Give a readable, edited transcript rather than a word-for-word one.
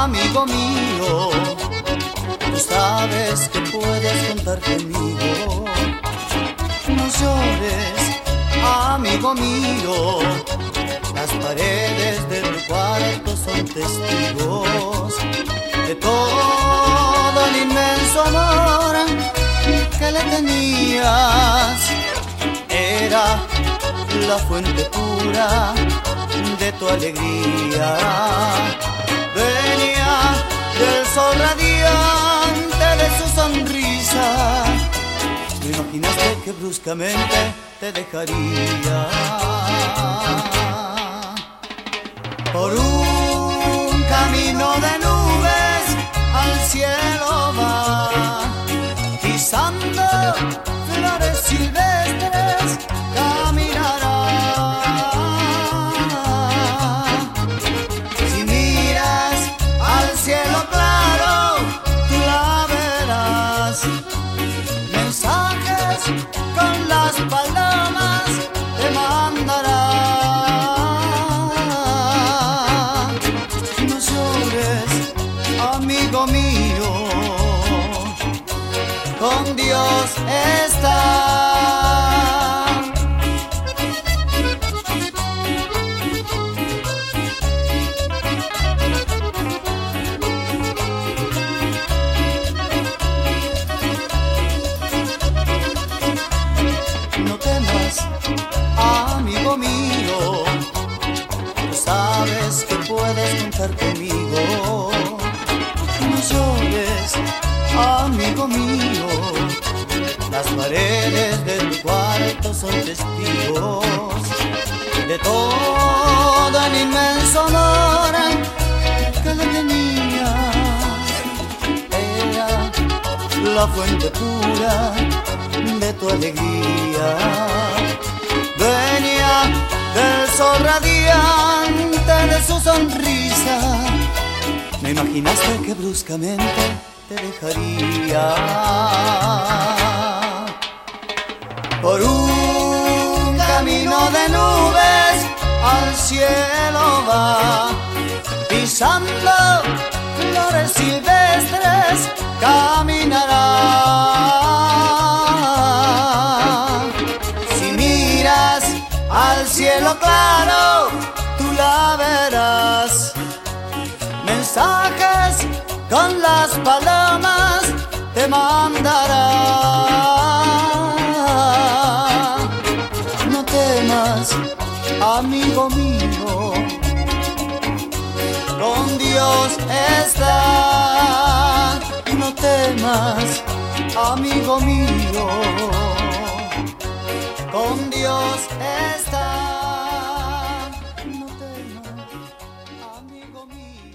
amigo mío, tú sabes que puedes contar conmigo. No llores, amigo mío, las paredes de tu cuarto son testigos de todo el inmenso amor que le tenías. Era la fuente pura de tu alegría. Venía del sol radiante de su sonrisa. No imaginaste que bruscamente te dejaría. Por un camino de nubes al cielo va, pisando flores silvestres caminará. Si miras al cielo claro, tú la verás. Mensajes con las palomas te mandará. No llores, amigo mío, con Dios está. No temas, amigo mío, tú sabes que puedes contar conmigo. No llores, amigo mío, las paredes de tu cuarto son testigos de todo el inmenso amor que le tenías. Era la fuente pura de tu alegría. Venía del sol radiante de su sonrisa. No imaginaste que bruscamente te dejaría. Por un camino de nubes al cielo va, pisando flores silvestres caminará. Si miras al cielo claro, tú la verás. Mensajes con las palomas te mandará. No temas, amigo mío, con Dios está. No temas, amigo mío, con Dios está. No temas, amigo mío.